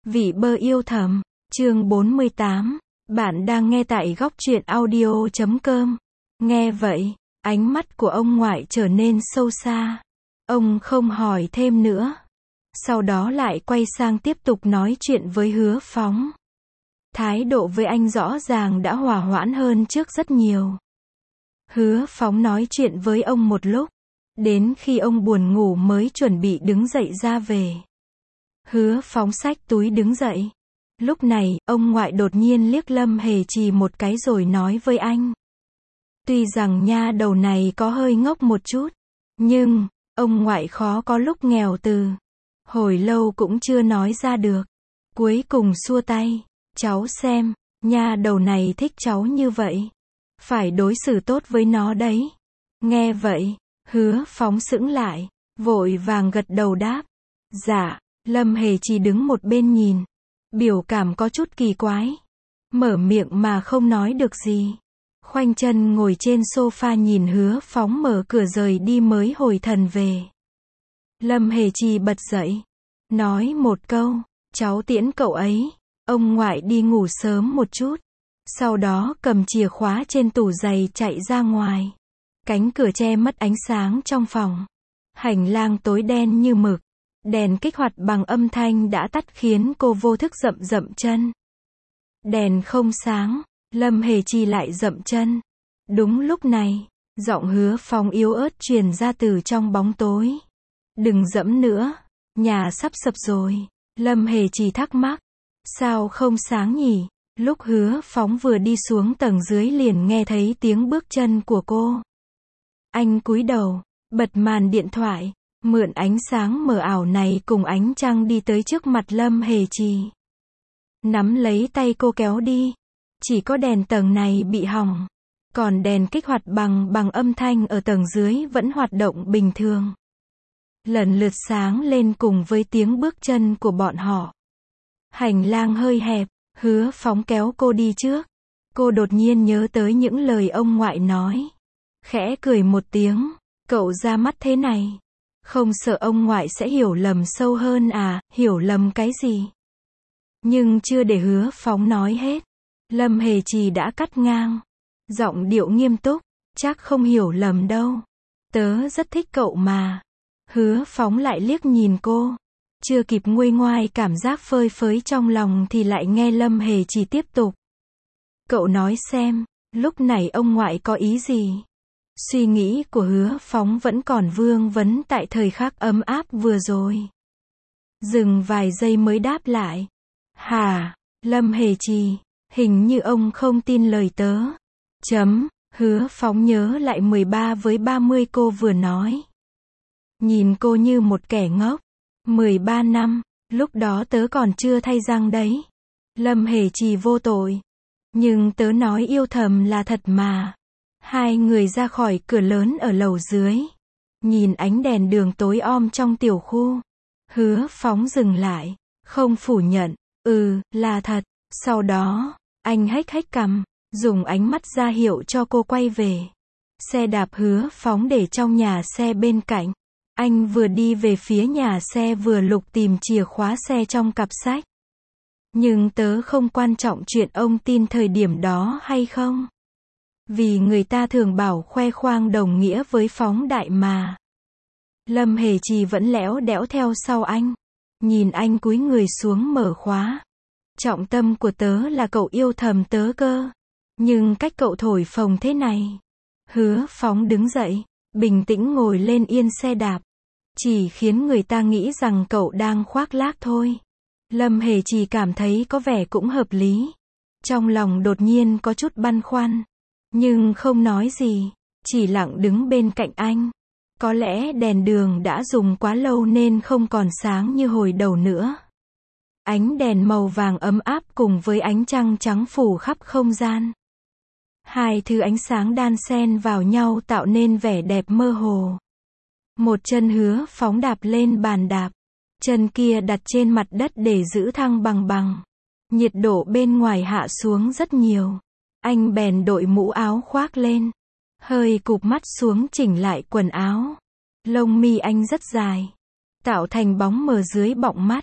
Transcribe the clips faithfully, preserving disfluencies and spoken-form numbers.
Vị bơ yêu thầm, chương bốn mươi tám. Bạn đang nghe tại góc truyện audio chấm com. Nghe vậy, ánh mắt của ông ngoại trở nên sâu xa. Ông không hỏi thêm nữa. Sau đó lại quay sang tiếp tục nói chuyện với Hứa Phóng. Thái độ với anh rõ ràng đã hòa hoãn hơn trước rất nhiều. Hứa Phóng nói chuyện với ông một lúc, đến khi ông buồn ngủ mới chuẩn bị đứng dậy ra về. Hứa Phóng xách túi đứng dậy. Lúc này, ông ngoại đột nhiên liếc Lâm Hề Trì một cái rồi nói với anh. Tuy rằng nha đầu này có hơi ngốc một chút, nhưng, ông ngoại khó có lúc nghèo từ. Hồi lâu cũng chưa nói ra được. Cuối cùng xua tay, cháu xem, nha đầu này thích cháu như vậy. Phải đối xử tốt với nó đấy. Nghe vậy, Hứa Phóng sững lại, vội vàng gật đầu đáp. Dạ. Lâm Hề Trì đứng một bên nhìn, biểu cảm có chút kỳ quái, mở miệng mà không nói được gì. Khoanh chân ngồi trên sofa nhìn Hứa Phóng mở cửa rời đi mới hồi thần về. Lâm Hề Trì bật dậy, nói một câu, cháu tiễn cậu ấy, ông ngoại đi ngủ sớm một chút. Sau đó cầm chìa khóa trên tủ giày chạy ra ngoài. Cánh cửa che mất ánh sáng trong phòng. Hành lang tối đen như mực. Đèn kích hoạt bằng âm thanh đã tắt khiến cô vô thức dậm dậm chân. Đèn không sáng, Lâm Hề Trì lại dậm chân. Đúng lúc này, giọng Hứa Phóng yếu ớt truyền ra từ trong bóng tối. Đừng dẫm nữa, nhà sắp sập rồi. Lâm Hề Trì thắc mắc, sao không sáng nhỉ? Lúc Hứa Phóng vừa đi xuống tầng dưới liền nghe thấy tiếng bước chân của cô. Anh cúi đầu, bật màn điện thoại. Mượn ánh sáng mờ ảo này cùng ánh trăng đi tới trước mặt Lâm Hề Trì. Nắm lấy tay cô kéo đi. Chỉ có đèn tầng này bị hỏng. Còn đèn kích hoạt bằng bằng âm thanh ở tầng dưới vẫn hoạt động bình thường. Lần lượt sáng lên cùng với tiếng bước chân của bọn họ. Hành lang hơi hẹp, Hứa Phóng kéo cô đi trước. Cô đột nhiên nhớ tới những lời ông ngoại nói. Khẽ cười một tiếng, cậu ra mắt thế này. Không sợ ông ngoại sẽ hiểu lầm sâu hơn à, hiểu lầm cái gì? Nhưng chưa để Hứa Phóng nói hết. Lâm Hề Trì đã cắt ngang. Giọng điệu nghiêm túc, chắc không hiểu lầm đâu. Tớ rất thích cậu mà. Hứa Phóng lại liếc nhìn cô. Chưa kịp nguôi ngoai cảm giác phơi phới trong lòng thì lại nghe Lâm Hề Trì tiếp tục. Cậu nói xem, lúc này ông ngoại có ý gì? Suy nghĩ của Hứa Phóng vẫn còn vương vấn tại thời khắc ấm áp vừa rồi. Dừng vài giây mới đáp lại. Hả, Lâm Hề Trì, hình như ông không tin lời tớ. Chấm, Hứa Phóng nhớ lại mười ba với ba mươi cô vừa nói. Nhìn cô như một kẻ ngốc. mười ba năm, lúc đó tớ còn chưa thay răng đấy. Lâm Hề Trì vô tội. Nhưng tớ nói yêu thầm là thật mà. Hai người ra khỏi cửa lớn ở lầu dưới. Nhìn ánh đèn đường tối om trong tiểu khu. Hứa Phóng dừng lại, không phủ nhận. Ừ, là thật. Sau đó, anh hếch hếch cằm, dùng ánh mắt ra hiệu cho cô quay về. Xe đạp Hứa Phóng để trong nhà xe bên cạnh. Anh vừa đi về phía nhà xe vừa lục tìm chìa khóa xe trong cặp sách. Nhưng tớ không quan trọng chuyện ông tin thời điểm đó hay không. Vì người ta thường bảo khoe khoang đồng nghĩa với phóng đại mà. Lâm Hề Trì vẫn lẽo đẽo theo sau anh. Nhìn anh cúi người xuống mở khóa. Trọng tâm của tớ là cậu yêu thầm tớ cơ. Nhưng cách cậu thổi phồng thế này. Hứa Phóng đứng dậy, bình tĩnh ngồi lên yên xe đạp. Chỉ khiến người ta nghĩ rằng cậu đang khoác lác thôi. Lâm Hề Trì cảm thấy có vẻ cũng hợp lý. Trong lòng đột nhiên có chút băn khoăn. Nhưng không nói gì, chỉ lặng đứng bên cạnh anh. Có lẽ đèn đường đã dùng quá lâu nên không còn sáng như hồi đầu nữa. Ánh đèn màu vàng ấm áp cùng với ánh trăng trắng phủ khắp không gian. Hai thứ ánh sáng đan xen vào nhau tạo nên vẻ đẹp mơ hồ. Một chân Hứa Phóng đạp lên bàn đạp. Chân kia đặt trên mặt đất để giữ thăng bằng bằng. Nhiệt độ bên ngoài hạ xuống rất nhiều. Anh bèn đội mũ áo khoác lên. Hơi cụp mắt xuống chỉnh lại quần áo. Lông mi anh rất dài. Tạo thành bóng mờ dưới bọng mắt.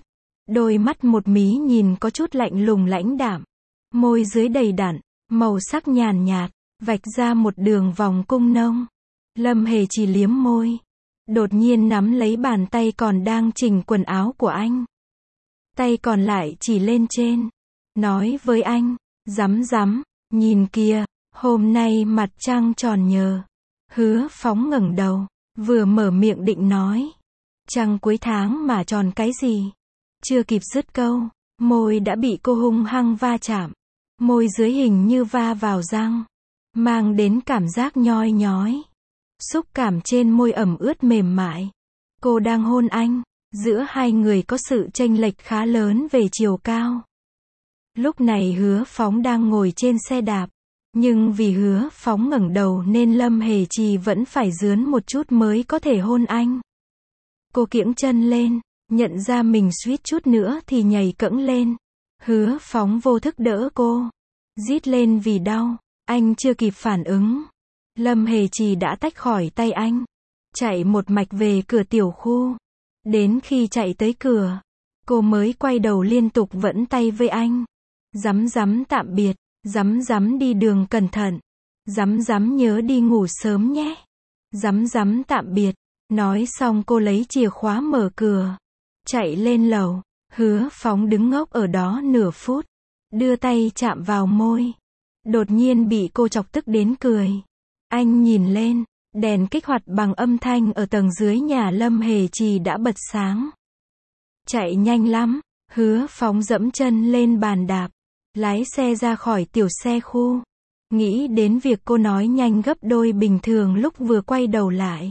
Đôi mắt một mí nhìn có chút lạnh lùng lãnh đạm. Môi dưới đầy đặn, màu sắc nhàn nhạt, vạch ra một đường vòng cung nông. Lâm Hề chỉ liếm môi. Đột nhiên nắm lấy bàn tay còn đang chỉnh quần áo của anh. Tay còn lại chỉ lên trên. Nói với anh, rắm rắm, nhìn kìa, hôm nay mặt trăng tròn nhờ. Hứa Phóng ngẩng đầu, vừa mở miệng định nói. Trăng cuối tháng mà tròn cái gì? Chưa kịp dứt câu, môi đã bị cô hung hăng va chạm. Môi dưới hình như va vào răng, mang đến cảm giác nhoi nhói. Xúc cảm trên môi ẩm ướt mềm mại. Cô đang hôn anh, giữa hai người có sự chênh lệch khá lớn về chiều cao. Lúc này Hứa Phóng đang ngồi trên xe đạp, nhưng vì Hứa Phóng ngẩng đầu nên Lâm Hề Trì vẫn phải dướn một chút mới có thể hôn anh. Cô kiễng chân lên, nhận ra mình suýt chút nữa thì nhảy cẫng lên. Hứa Phóng vô thức đỡ cô, rít lên vì đau. Anh chưa kịp phản ứng, Lâm Hề Trì đã tách khỏi tay anh, chạy một mạch về cửa tiểu khu. Đến khi chạy tới cửa, cô mới quay đầu liên tục vẫy tay với anh. Rắm rắm tạm biệt, rắm rắm đi đường cẩn thận, rắm rắm nhớ đi ngủ sớm nhé, rắm rắm tạm biệt. Nói xong cô lấy chìa khóa mở cửa, chạy lên lầu. Hứa Phóng đứng ngốc ở đó nửa phút, đưa tay chạm vào môi. Đột nhiên bị cô chọc tức đến cười. Anh nhìn lên, đèn kích hoạt bằng âm thanh ở tầng dưới nhà Lâm Hề Trì đã bật sáng. Chạy nhanh lắm, Hứa Phóng dẫm chân lên bàn đạp, lái xe ra khỏi tiểu xe khu. Nghĩ đến việc cô nói nhanh gấp đôi bình thường lúc vừa quay đầu lại.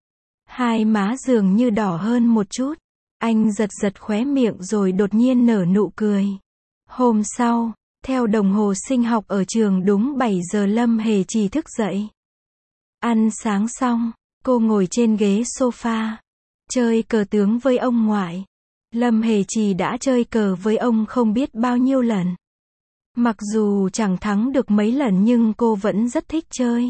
Hai má dường như đỏ hơn một chút. Anh giật giật khóe miệng rồi đột nhiên nở nụ cười. Hôm sau, theo đồng hồ sinh học ở trường đúng bảy giờ Lâm Hề Trì thức dậy. Ăn sáng xong, cô ngồi trên ghế sofa, chơi cờ tướng với ông ngoại. Lâm Hề Trì đã chơi cờ với ông không biết bao nhiêu lần. Mặc dù chẳng thắng được mấy lần nhưng cô vẫn rất thích chơi.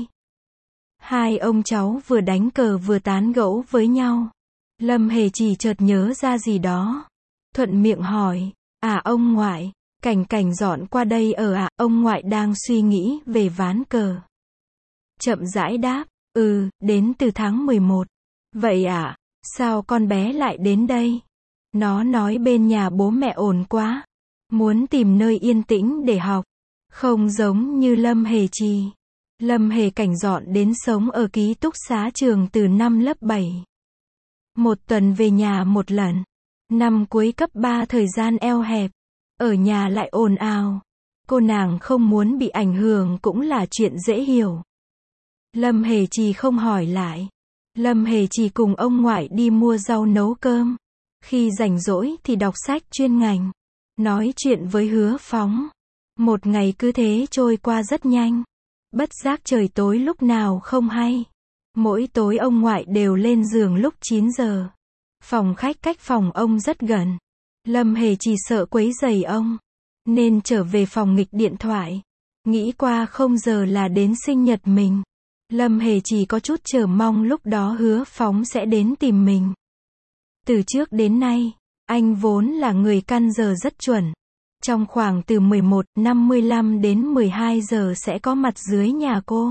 Hai ông cháu vừa đánh cờ vừa tán gẫu với nhau. Lâm Hề Trì chợt nhớ ra gì đó, thuận miệng hỏi, à ông ngoại, Cảnh Cảnh dọn qua đây ở à? Ông ngoại đang suy nghĩ về ván cờ. Chậm rãi đáp, ừ, đến từ tháng mười một. Vậy à, sao con bé lại đến đây? Nó nói bên nhà bố mẹ ồn quá, muốn tìm nơi yên tĩnh để học. Không giống như Lâm Hề Trì. Lâm Hề Cảnh dọn đến sống ở ký túc xá trường từ năm lớp bảy. Một tuần về nhà một lần. Năm cuối cấp ba thời gian eo hẹp. Ở nhà lại ồn ào. Cô nàng không muốn bị ảnh hưởng cũng là chuyện dễ hiểu. Lâm Hề Trì không hỏi lại. Lâm Hề Trì cùng ông ngoại đi mua rau nấu cơm. Khi rảnh rỗi thì đọc sách chuyên ngành. Nói chuyện với Hứa Phóng. Một ngày cứ thế trôi qua rất nhanh. Bất giác trời tối lúc nào không hay. Mỗi tối ông ngoại đều lên giường lúc chín giờ. Phòng khách cách phòng ông rất gần. Lâm Hề Trì sợ quấy rầy ông, nên trở về phòng nghịch điện thoại. Nghĩ qua không giờ là đến sinh nhật mình. Lâm Hề Trì có chút chờ mong lúc đó Hứa Phóng sẽ đến tìm mình. Từ trước đến nay, anh vốn là người căn giờ rất chuẩn. Trong khoảng từ mười một giờ năm mươi lăm đến mười hai giờ sẽ có mặt dưới nhà cô.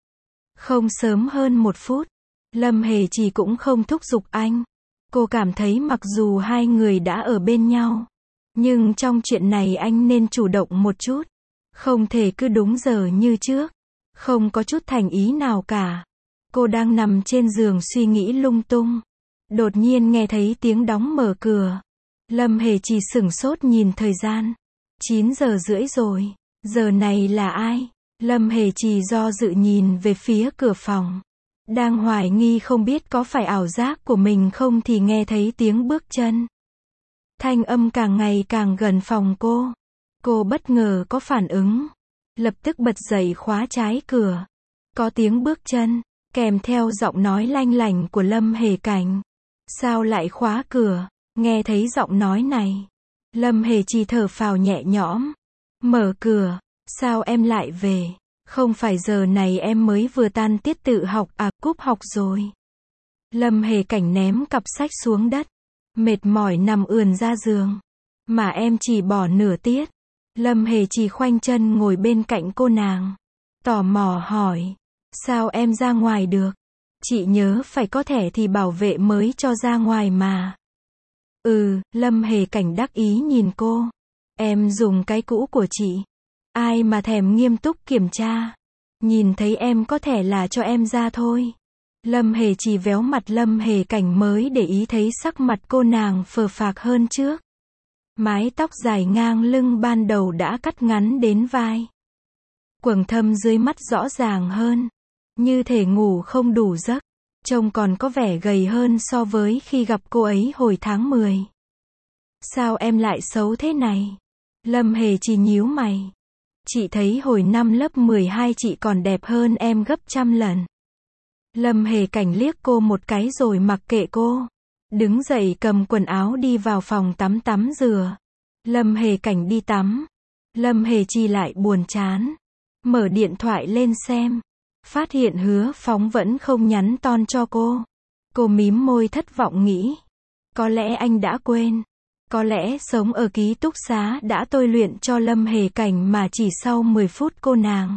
Không sớm hơn một phút. Lâm Hề Trì cũng không thúc giục anh. Cô cảm thấy mặc dù hai người đã ở bên nhau, nhưng trong chuyện này anh nên chủ động một chút. Không thể cứ đúng giờ như trước. Không có chút thành ý nào cả. Cô đang nằm trên giường suy nghĩ lung tung. Đột nhiên nghe thấy tiếng đóng mở cửa. Lâm Hề Trì sửng sốt nhìn thời gian. chín giờ rưỡi rồi. Giờ này là ai? Lâm Hề Trì do dự nhìn về phía cửa phòng. Đang hoài nghi không biết có phải ảo giác của mình không thì nghe thấy tiếng bước chân. Thanh âm càng ngày càng gần phòng cô. Cô bất ngờ có phản ứng. Lập tức bật dậy khóa trái cửa. Có tiếng bước chân, kèm theo giọng nói lanh lảnh của Lâm Hề Cảnh. Sao lại khóa cửa? Nghe thấy giọng nói này. Lâm Hề Trì thở phào nhẹ nhõm. Mở cửa. Sao em lại về? Không phải giờ này em mới vừa tan tiết tự học à, cúp học rồi. Lâm Hề Cảnh ném cặp sách xuống đất. Mệt mỏi nằm ườn ra giường. Mà em chỉ bỏ nửa tiết. Lâm Hề Trì khoanh chân ngồi bên cạnh cô nàng. Tò mò hỏi. Sao em ra ngoài được? Chị nhớ phải có thẻ thì bảo vệ mới cho ra ngoài mà. Ừ, Lâm Hề Cảnh đắc ý nhìn cô. Em dùng cái cũ của chị. Ai mà thèm nghiêm túc kiểm tra. Nhìn thấy em có thẻ là cho em ra thôi. Lâm Hề Trì véo mặt Lâm Hề Cảnh mới để ý thấy sắc mặt cô nàng phờ phạc hơn trước. Mái tóc dài ngang lưng ban đầu đã cắt ngắn đến vai. Quầng thâm dưới mắt rõ ràng hơn. Như thể ngủ không đủ giấc. Trông còn có vẻ gầy hơn so với khi gặp cô ấy hồi tháng mười. Sao em lại xấu thế này? Lâm Hề Trì nhíu mày. Chị thấy hồi năm lớp mười hai chị còn đẹp hơn em gấp trăm lần. Lâm Hề Cảnh liếc cô một cái rồi mặc kệ cô. Đứng dậy cầm quần áo đi vào phòng tắm tắm rửa. Lâm Hề Cảnh đi tắm. Lâm Hề Trì lại buồn chán. Mở điện thoại lên xem. Phát hiện Hứa Phóng vẫn không nhắn ton cho cô. Cô mím môi thất vọng nghĩ. Có lẽ anh đã quên. Có lẽ sống ở ký túc xá đã tôi luyện cho Lâm Hề Cảnh mà chỉ sau mười phút cô nàng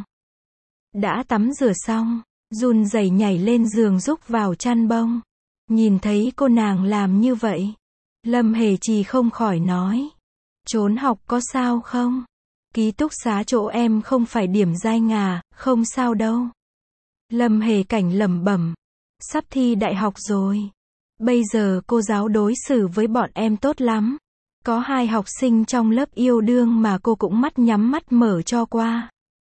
đã tắm rửa xong, run rẩy nhảy lên giường rúc vào chăn bông. Nhìn thấy cô nàng làm như vậy, Lâm Hề Trì không khỏi nói. Trốn học có sao không? Ký túc xá chỗ em không phải điểm danh à, không sao đâu. Lâm Hề Cảnh lẩm bẩm. Sắp thi đại học rồi. Bây giờ cô giáo đối xử với bọn em tốt lắm. Có hai học sinh trong lớp yêu đương mà cô cũng mắt nhắm mắt mở cho qua.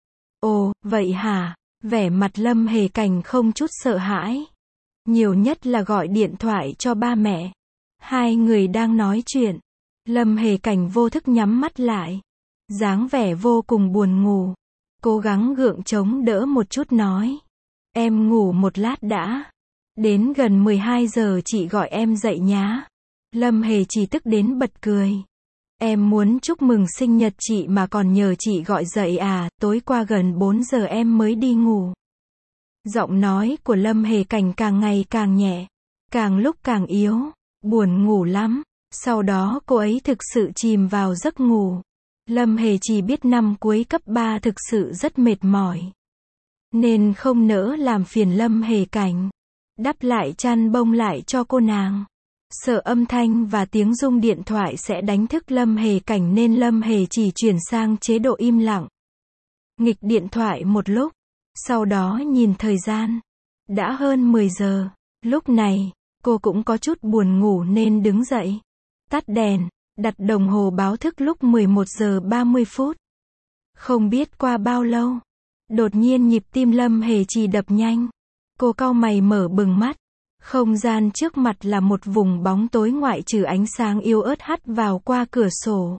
Ồ, vậy hả? Vẻ mặt Lâm Hề Cảnh không chút sợ hãi. Nhiều nhất là gọi điện thoại cho ba mẹ. Hai người đang nói chuyện. Lâm Hề Cảnh vô thức nhắm mắt lại. Dáng vẻ vô cùng buồn ngủ. Cố gắng gượng chống đỡ một chút nói. Em ngủ một lát đã. Đến gần mười hai giờ chị gọi em dậy nhá. Lâm Hề Trì tức đến bật cười. Em muốn chúc mừng sinh nhật chị mà còn nhờ chị gọi dậy à, tối qua gần bốn giờ em mới đi ngủ. Giọng nói của Lâm Hề Cảnh càng ngày càng nhẹ, càng lúc càng yếu, buồn ngủ lắm. Sau đó cô ấy thực sự chìm vào giấc ngủ. Lâm Hề Trì biết năm cuối cấp ba thực sự rất mệt mỏi. Nên không nỡ làm phiền Lâm Hề Cảnh. Đắp lại chăn bông lại cho cô nàng. Sợ âm thanh và tiếng rung điện thoại sẽ đánh thức Lâm Hề Cảnh nên Lâm Hề Trì chuyển sang chế độ im lặng. Nghịch điện thoại một lúc. Sau đó nhìn thời gian. Đã hơn mười giờ. Lúc này, cô cũng có chút buồn ngủ nên đứng dậy. Tắt đèn, đặt đồng hồ báo thức lúc mười một giờ ba mươi phút. Không biết qua bao lâu. Đột nhiên nhịp tim Lâm Hề Trì đập nhanh. Cô cau mày mở bừng mắt. Không gian trước mặt là một vùng bóng tối ngoại trừ ánh sáng yếu ớt hắt vào qua cửa sổ.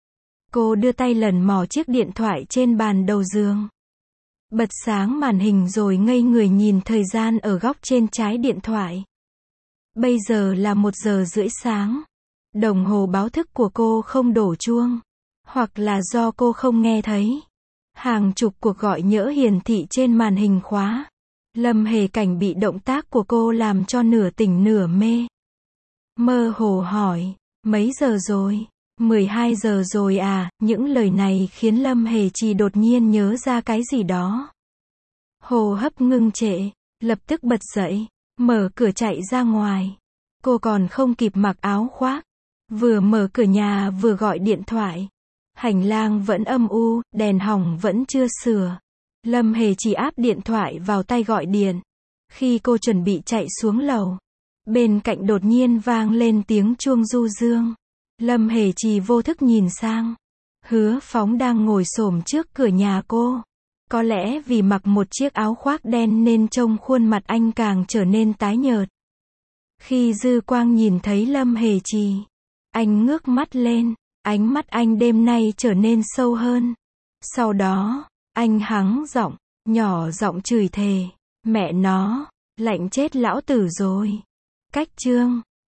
Cô đưa tay lần mò chiếc điện thoại trên bàn đầu giường. Bật sáng màn hình rồi ngây người nhìn thời gian ở góc trên trái điện thoại. Bây giờ là một giờ rưỡi sáng. Đồng hồ báo thức của cô không đổ chuông. Hoặc là do cô không nghe thấy. Hàng chục cuộc gọi nhỡ hiển thị trên màn hình khóa. Lâm Hề Cảnh bị động tác của cô làm cho nửa tỉnh nửa mê. Mơ hồ hỏi, mấy giờ rồi? mười hai giờ rồi à? Những lời này khiến Lâm Hề Trì đột nhiên nhớ ra cái gì đó. Hô hấp ngưng trệ, lập tức bật dậy, mở cửa chạy ra ngoài. Cô còn không kịp mặc áo khoác. Vừa mở cửa nhà vừa gọi điện thoại. Hành lang vẫn âm u, đèn hỏng vẫn chưa sửa. Lâm Hề Trì áp điện thoại vào tay gọi điện. Khi cô chuẩn bị chạy xuống lầu, bên cạnh đột nhiên vang lên tiếng chuông du dương. Lâm Hề Trì vô thức nhìn sang. Hứa Phóng đang ngồi xổm trước cửa nhà cô. Có lẽ vì mặc một chiếc áo khoác đen nên trông khuôn mặt anh càng trở nên tái nhợt. Khi dư quang nhìn thấy Lâm Hề Trì, anh ngước mắt lên. Ánh mắt anh đêm nay trở nên sâu hơn. Sau đó, anh hắng giọng, nhỏ giọng chửi thề. Mẹ nó, lạnh chết lão tử rồi. Cách chương